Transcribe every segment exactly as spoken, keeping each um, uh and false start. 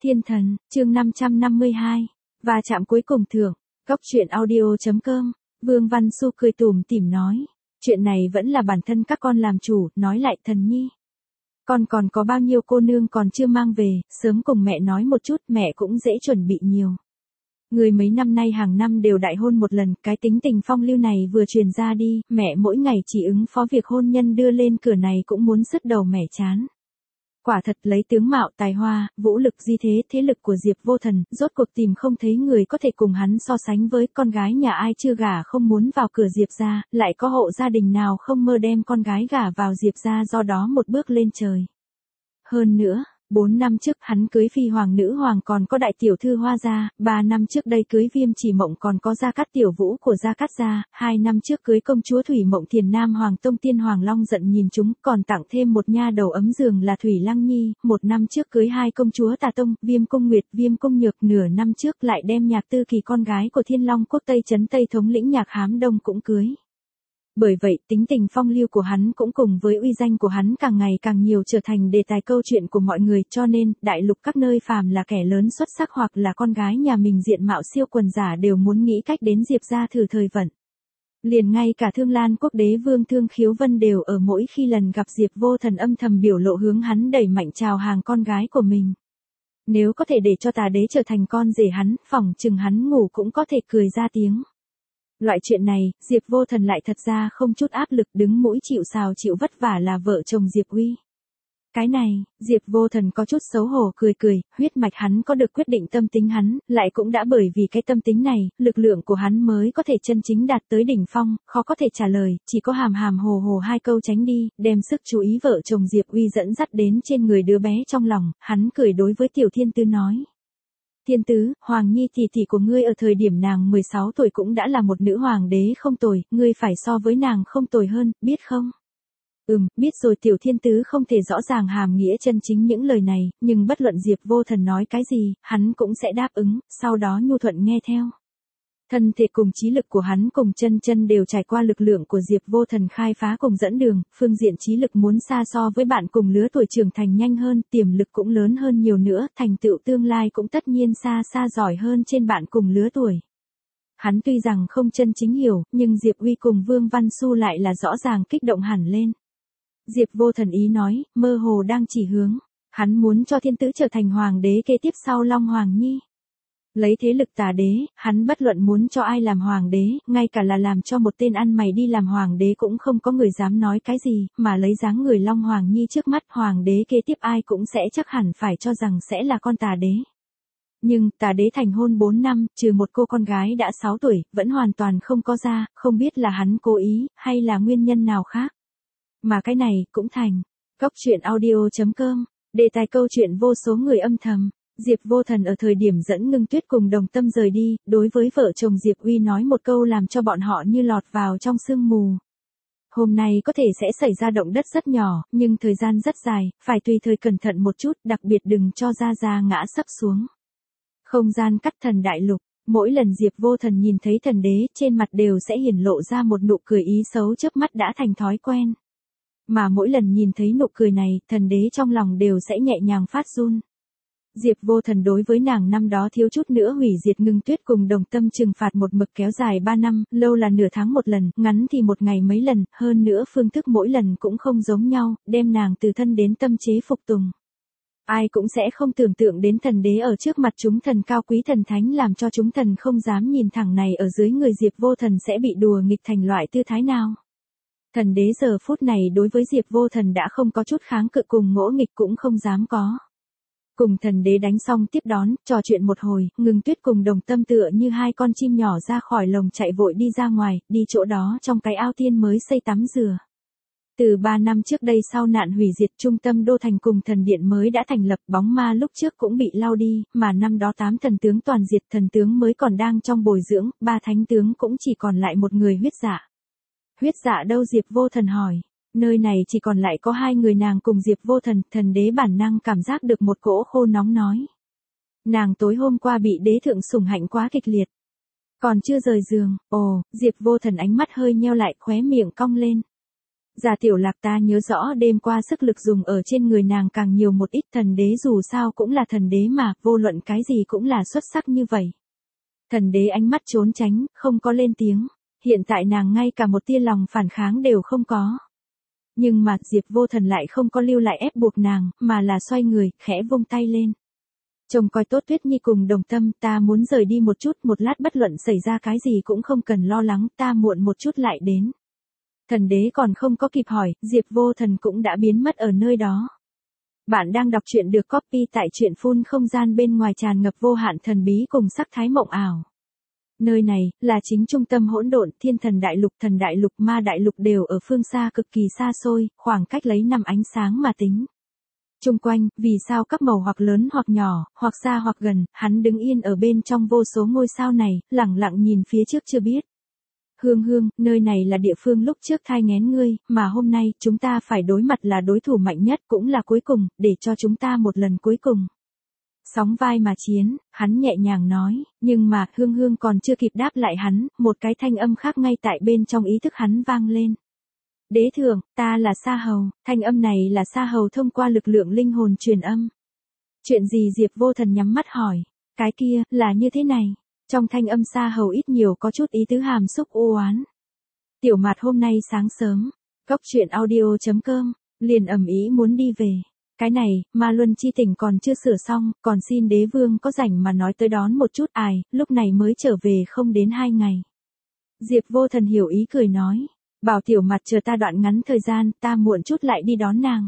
Thiên thần, chương năm trăm năm mươi hai. Và chạm cuối cùng thưởng. Góc truyện audio.com. Vương Văn Xu cười tủm tỉm nói. Chuyện này vẫn là bản thân các con làm chủ, nói lại thần nhi. Con còn có bao nhiêu cô nương còn chưa mang về, sớm cùng mẹ nói một chút, mẹ cũng dễ chuẩn bị nhiều. Người mấy năm nay hàng năm đều đại hôn một lần, cái tính tình phong lưu này vừa truyền ra đi, mẹ mỗi ngày chỉ ứng phó việc hôn nhân đưa lên cửa này cũng muốn sứt đầu mẻ chán. Quả thật lấy tướng mạo tài hoa, vũ lực di thế, thế lực của Diệp Vô Thần, rốt cuộc tìm không thấy người có thể cùng hắn so sánh với con gái nhà ai chưa gả không muốn vào cửa Diệp gia, lại có hộ gia đình nào không mơ đem con gái gả vào Diệp gia do đó một bước lên trời. Hơn nữa, bốn năm trước hắn cưới phi hoàng nữ hoàng còn có đại tiểu thư Hoa gia, ba năm trước đây cưới Viêm Chỉ Mộng còn có Gia Cát Tiểu Vũ của Gia Cát gia, hai năm trước cưới công chúa Thủy Mộng Thiền Nam Hoàng Tông Tiên Hoàng Long giận nhìn chúng, còn tặng thêm một nha đầu ấm giường là Thủy Lăng Nhi, một năm trước cưới hai công chúa Tà Tông, Viêm Cung Nguyệt, Viêm Cung Nhược, nửa năm trước lại đem Nhạc Tư Kỳ con gái của Thiên Long Quốc Tây Trấn Tây thống lĩnh Nhạc Hám Đông cũng cưới. Bởi vậy, tính tình phong lưu của hắn cũng cùng với uy danh của hắn càng ngày càng nhiều trở thành đề tài câu chuyện của mọi người, cho nên, đại lục các nơi phàm là kẻ lớn xuất sắc hoặc là con gái nhà mình diện mạo siêu quần giả đều muốn nghĩ cách đến Diệp gia thử thời vận. Liền ngay cả Thương Lan Quốc đế vương Thương Khiếu Vân đều ở mỗi khi lần gặp Diệp Vô Thần âm thầm biểu lộ hướng hắn đẩy mạnh chào hàng con gái của mình. Nếu có thể để cho Tà đế trở thành con rể hắn, phỏng chừng hắn ngủ cũng có thể cười ra tiếng. Loại chuyện này, Diệp Vô Thần lại thật ra không chút áp lực, đứng mũi chịu sào chịu vất vả là vợ chồng Diệp Uy. Cái này, Diệp Vô Thần có chút xấu hổ cười cười, huyết mạch hắn có được quyết định tâm tính hắn, lại cũng đã bởi vì cái tâm tính này, lực lượng của hắn mới có thể chân chính đạt tới đỉnh phong, khó có thể trả lời, chỉ có hàm hàm hồ hồ hai câu tránh đi, đem sức chú ý vợ chồng Diệp Uy dẫn dắt đến trên người đứa bé trong lòng, hắn cười đối với Tiểu Thiên Tứ nói. Thiên Tứ, Hoàng Nhi tỷ tỷ của ngươi ở thời điểm nàng mười sáu tuổi cũng đã là một nữ hoàng đế không tồi, ngươi phải so với nàng không tồi hơn, biết không? Ừm, biết rồi. Tiểu Thiên Tứ không thể rõ ràng hàm nghĩa chân chính những lời này, nhưng bất luận Diệp Vô Thần nói cái gì, hắn cũng sẽ đáp ứng, sau đó nhu thuận nghe theo. Thân thể cùng trí lực của hắn cùng chân chân đều trải qua lực lượng của Diệp Vô Thần khai phá cùng dẫn đường, phương diện trí lực muốn xa so với bạn cùng lứa tuổi trưởng thành nhanh hơn, tiềm lực cũng lớn hơn nhiều nữa, thành tựu tương lai cũng tất nhiên xa xa giỏi hơn trên bạn cùng lứa tuổi. Hắn tuy rằng không chân chính hiểu, nhưng Diệp Uy cùng Vương Văn Xu lại là rõ ràng kích động hẳn lên. Diệp Vô Thần ý nói, mơ hồ đang chỉ hướng, hắn muốn cho Thiên Tứ trở thành hoàng đế kế tiếp sau Long Hoàng Nhi. Lấy thế lực Tà đế, hắn bất luận muốn cho ai làm hoàng đế, ngay cả là làm cho một tên ăn mày đi làm hoàng đế cũng không có người dám nói cái gì, mà lấy dáng người Long Hoàng Nhi trước mắt hoàng đế kế tiếp ai cũng sẽ chắc hẳn phải cho rằng sẽ là con Tà đế. Nhưng, Tà đế thành hôn bốn năm, trừ một cô con gái đã sáu tuổi, vẫn hoàn toàn không có ra, không biết là hắn cố ý, hay là nguyên nhân nào khác. Mà cái này, cũng thành. Góc truyện audio.com. Đề tài câu chuyện vô số người âm thầm. Diệp Vô Thần ở thời điểm dẫn Ngưng Tuyết cùng Đồng Tâm rời đi, đối với vợ chồng Diệp Uy nói một câu làm cho bọn họ như lọt vào trong sương mù. Hôm nay có thể sẽ xảy ra động đất rất nhỏ, nhưng thời gian rất dài, phải tùy thời cẩn thận một chút, đặc biệt đừng cho Gia Gia ngã sấp xuống. Không gian cắt thần đại lục, mỗi lần Diệp Vô Thần nhìn thấy thần đế, trên mặt đều sẽ hiển lộ ra một nụ cười ý xấu chớp mắt đã thành thói quen. Mà mỗi lần nhìn thấy nụ cười này, thần đế trong lòng đều sẽ nhẹ nhàng phát run. Diệp Vô Thần đối với nàng năm đó thiếu chút nữa hủy diệt Ngưng Tuyết cùng Đồng Tâm trừng phạt một mực kéo dài ba năm, lâu là nửa tháng một lần, ngắn thì một ngày mấy lần, hơn nữa phương thức mỗi lần cũng không giống nhau, đem nàng từ thân đến tâm chế phục tùng. Ai cũng sẽ không tưởng tượng đến thần đế ở trước mặt chúng thần cao quý thần thánh làm cho chúng thần không dám nhìn thẳng này ở dưới người Diệp Vô Thần sẽ bị đùa nghịch thành loại tư thái nào. Thần đế giờ phút này đối với Diệp Vô Thần đã không có chút kháng cự cùng ngỗ nghịch cũng không dám có. Cùng thần đế đánh xong tiếp đón, trò chuyện một hồi, Ngưng Tuyết cùng Đồng Tâm tựa như hai con chim nhỏ ra khỏi lồng chạy vội đi ra ngoài, đi chỗ đó trong cái ao tiên mới xây tắm rửa. Từ ba năm trước đây sau nạn hủy diệt trung tâm đô thành cùng thần điện mới đã thành lập, bóng ma lúc trước cũng bị lau đi, mà năm đó tám thần tướng toàn diệt, thần tướng mới còn đang trong bồi dưỡng, ba thánh tướng cũng chỉ còn lại một người huyết dạ. Huyết dạ đâu? Diệp Vô Thần hỏi. Nơi này chỉ còn lại có hai người nàng cùng Diệp Vô Thần, thần đế bản năng cảm giác được một cỗ khô nóng nói. Nàng tối hôm qua bị đế thượng sủng hạnh quá kịch liệt. Còn chưa rời giường, ồ, Diệp Vô Thần ánh mắt hơi nheo lại, khóe miệng cong lên. Già Tiểu Lạc, ta nhớ rõ đêm qua sức lực dùng ở trên người nàng càng nhiều một ít, thần đế dù sao cũng là thần đế mà, vô luận cái gì cũng là xuất sắc như vậy. Thần đế ánh mắt trốn tránh, không có lên tiếng, hiện tại nàng ngay cả một tia lòng phản kháng đều không có. Nhưng mà, Diệp Vô Thần lại không có lưu lại ép buộc nàng, mà là xoay người, khẽ vung tay lên. Trông coi tốt Tuyết Nhi cùng Đồng Tâm, ta muốn rời đi một chút, một lát bất luận xảy ra cái gì cũng không cần lo lắng, ta muộn một chút lại đến. Thần đế còn không có kịp hỏi, Diệp Vô Thần cũng đã biến mất ở nơi đó. Bạn đang đọc truyện được copy tại truyện phun không gian, bên ngoài tràn ngập vô hạn thần bí cùng sắc thái mộng ảo. Nơi này, là chính trung tâm hỗn độn, thiên thần đại lục, thần đại lục, ma đại lục đều ở phương xa cực kỳ xa xôi, khoảng cách lấy năm ánh sáng mà tính. Trung quanh, vì sao các màu hoặc lớn hoặc nhỏ, hoặc xa hoặc gần, hắn đứng yên ở bên trong vô số ngôi sao này, lẳng lặng nhìn phía trước chưa biết. Hương Hương, nơi này là địa phương lúc trước thai nghén ngươi, mà hôm nay, chúng ta phải đối mặt là đối thủ mạnh nhất, cũng là cuối cùng, để cho chúng ta một lần cuối cùng. Sóng vai mà chiến, hắn nhẹ nhàng nói, nhưng mà, Hương Hương còn chưa kịp đáp lại hắn, một cái thanh âm khác ngay tại bên trong ý thức hắn vang lên. Đế thượng, ta là Sa Hầu, thanh âm này là Sa Hầu thông qua lực lượng linh hồn truyền âm. Chuyện gì? Diệp Vô Thần nhắm mắt hỏi, cái kia, là như thế này. Trong thanh âm Sa Hầu ít nhiều có chút ý tứ hàm xúc u oán. Tiểu Mạt hôm nay sáng sớm, cốc truyện audio chấm com, liền ầm ĩ muốn đi về. Cái này, Ma Luân chi tình còn chưa sửa xong, còn xin đế vương có rảnh mà nói tới đón một chút, ai, lúc này mới trở về không đến hai ngày. Diệp Vô Thần hiểu ý cười nói, bảo Tiểu Mạt chờ ta đoạn ngắn thời gian, ta muộn chút lại đi đón nàng.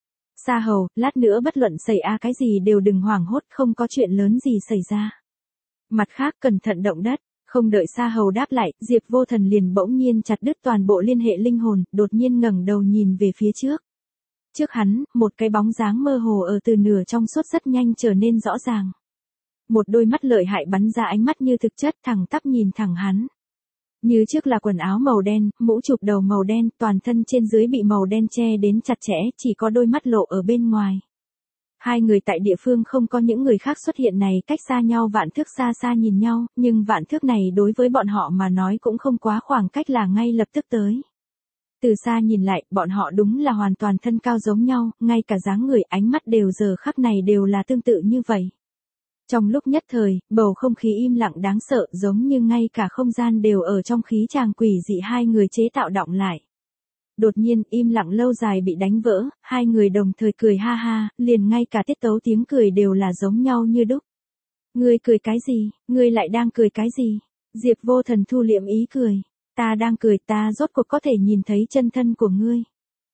Sa Hầu, lát nữa bất luận xảy ra cái gì đều đừng hoảng hốt, không có chuyện lớn gì xảy ra. Mặt khác cẩn thận động đất, không đợi Sa Hầu đáp lại, Diệp Vô Thần liền bỗng nhiên chặt đứt toàn bộ liên hệ linh hồn, đột nhiên ngẩng đầu nhìn về phía trước. Trước hắn, một cái bóng dáng mơ hồ ở từ nửa trong suốt rất nhanh trở nên rõ ràng. Một đôi mắt lợi hại bắn ra ánh mắt như thực chất, thẳng tắp nhìn thẳng hắn. Như trước là quần áo màu đen, mũ chụp đầu màu đen, toàn thân trên dưới bị màu đen che đến chặt chẽ, chỉ có đôi mắt lộ ở bên ngoài. Hai người tại địa phương không có những người khác xuất hiện này, cách xa nhau vạn thước, xa xa nhìn nhau, nhưng vạn thước này đối với bọn họ mà nói cũng không quá khoảng cách là ngay lập tức tới. Từ xa nhìn lại, bọn họ đúng là hoàn toàn thân cao giống nhau, ngay cả dáng người, ánh mắt đều giờ khắc này đều là tương tự như vậy. Trong lúc nhất thời, bầu không khí im lặng đáng sợ, giống như ngay cả không gian đều ở trong khí tràng quỷ dị hai người chế tạo đọng lại. Đột nhiên, im lặng lâu dài bị đánh vỡ, hai người đồng thời cười ha ha, liền ngay cả tiết tấu tiếng cười đều là giống nhau như đúc. Ngươi cười cái gì? Ngươi lại đang cười cái gì? Diệp Vô Thần thu liệm ý cười. Ta đang cười, ta rốt cuộc có thể nhìn thấy chân thân của ngươi.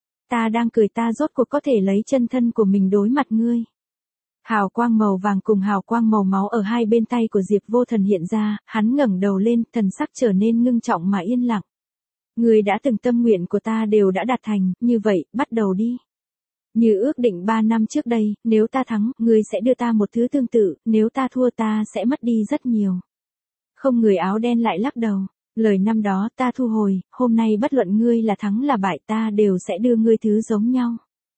Ta đang cười, ta rốt cuộc có thể lấy chân thân của mình đối mặt ngươi. Hào quang màu vàng cùng hào quang màu máu ở hai bên tay của Diệp Vô Thần hiện ra, hắn ngẩng đầu lên, thần sắc trở nên ngưng trọng mà yên lặng. Ngươi đã từng tâm nguyện của ta đều đã đạt thành, như vậy, bắt đầu đi. Như ước định ba năm trước đây, nếu ta thắng, ngươi sẽ đưa ta một thứ tương tự, nếu ta thua ta sẽ mất đi rất nhiều. Không, người áo đen lại lắc đầu. Lời năm đó ta thu hồi, hôm nay bất luận ngươi là thắng là bại ta đều sẽ đưa ngươi thứ giống nhau.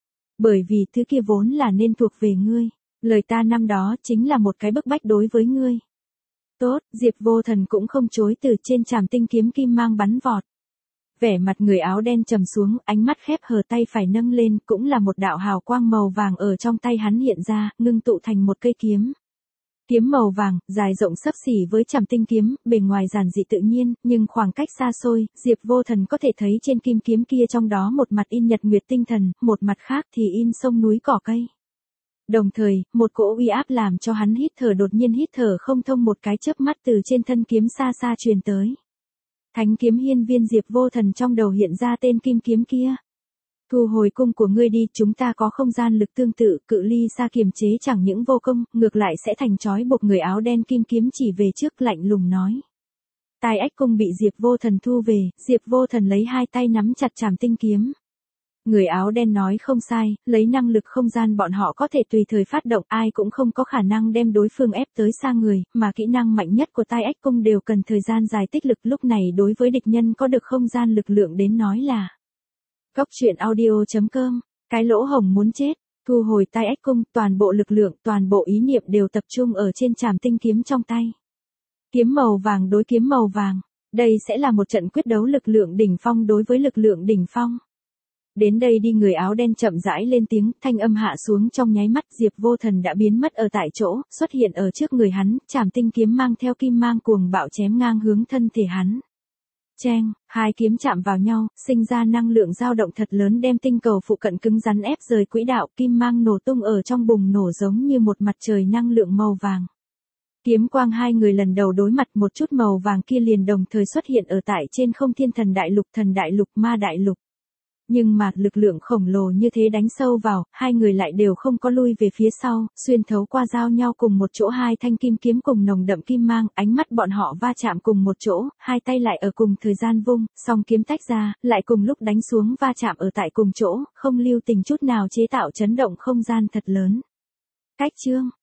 Bởi vì thứ kia vốn là nên thuộc về ngươi. Lời ta năm đó chính là một cái bức bách đối với ngươi. Tốt, Diệp Vô Thần cũng không chối từ, trên trảm tinh kiếm kim mang bắn vọt. Vẻ mặt người áo đen trầm xuống, ánh mắt khép hờ, tay phải nâng lên, cũng là một đạo hào quang màu vàng ở trong tay hắn hiện ra, ngưng tụ thành một cây kiếm. Kiếm màu vàng, dài rộng xấp xỉ với trảm tinh kiếm, bề ngoài giản dị tự nhiên, nhưng khoảng cách xa xôi, Diệp Vô Thần có thể thấy trên kim kiếm kia trong đó một mặt in nhật nguyệt tinh thần, một mặt khác thì in sông núi cỏ cây. Đồng thời, một cỗ uy áp làm cho hắn hít thở đột nhiên hít thở không thông, một cái chớp mắt từ trên thân kiếm xa xa truyền tới. Thánh kiếm hiên viên. Diệp Vô Thần trong đầu hiện ra tên kim kiếm kia. Thu hồi cung của ngươi đi, chúng ta có không gian lực tương tự, cự ly xa kiềm chế chẳng những vô công, ngược lại sẽ thành trói buộc. Người áo đen kim kiếm chỉ về trước, lạnh lùng nói. Tai ách cung bị Diệp Vô Thần thu về, Diệp Vô Thần lấy hai tay nắm chặt trảm tinh kiếm. Người áo đen nói không sai, lấy năng lực không gian bọn họ có thể tùy thời phát động, ai cũng không có khả năng đem đối phương ép tới xa người, mà kỹ năng mạnh nhất của tai ách cung đều cần thời gian dài tích lực, lúc này đối với địch nhân có được không gian lực lượng đến nói là. Cốc truyện audio chấm com, cái lỗ hổng muốn chết, thu hồi tai ách cung, toàn bộ lực lượng, toàn bộ ý niệm đều tập trung ở trên trảm tinh kiếm trong tay. Kiếm màu vàng đối kiếm màu vàng, đây sẽ là một trận quyết đấu lực lượng đỉnh phong đối với lực lượng đỉnh phong. Đến đây đi, người áo đen chậm rãi lên tiếng, thanh âm hạ xuống trong nháy mắt, Diệp Vô Thần đã biến mất ở tại chỗ, xuất hiện ở trước người hắn, trảm tinh kiếm mang theo kim mang cuồng bạo chém ngang hướng thân thể hắn. Cheng, hai kiếm chạm vào nhau, sinh ra năng lượng dao động thật lớn đem tinh cầu phụ cận cứng rắn ép rời quỹ đạo, kim mang nổ tung ở trong bùng nổ giống như một mặt trời năng lượng màu vàng. Kiếm quang hai người lần đầu đối mặt, một chút màu vàng kia liền đồng thời xuất hiện ở tại trên không, thiên thần đại lục, thần đại lục, ma đại lục. Nhưng mà, lực lượng khổng lồ như thế đánh sâu vào, hai người lại đều không có lui về phía sau, xuyên thấu qua giao nhau cùng một chỗ hai thanh kim kiếm cùng nồng đậm kim mang, ánh mắt bọn họ va chạm cùng một chỗ, hai tay lại ở cùng thời gian vung, song kiếm tách ra, lại cùng lúc đánh xuống va chạm ở tại cùng chỗ, không lưu tình chút nào chế tạo chấn động không gian thật lớn. Cách chương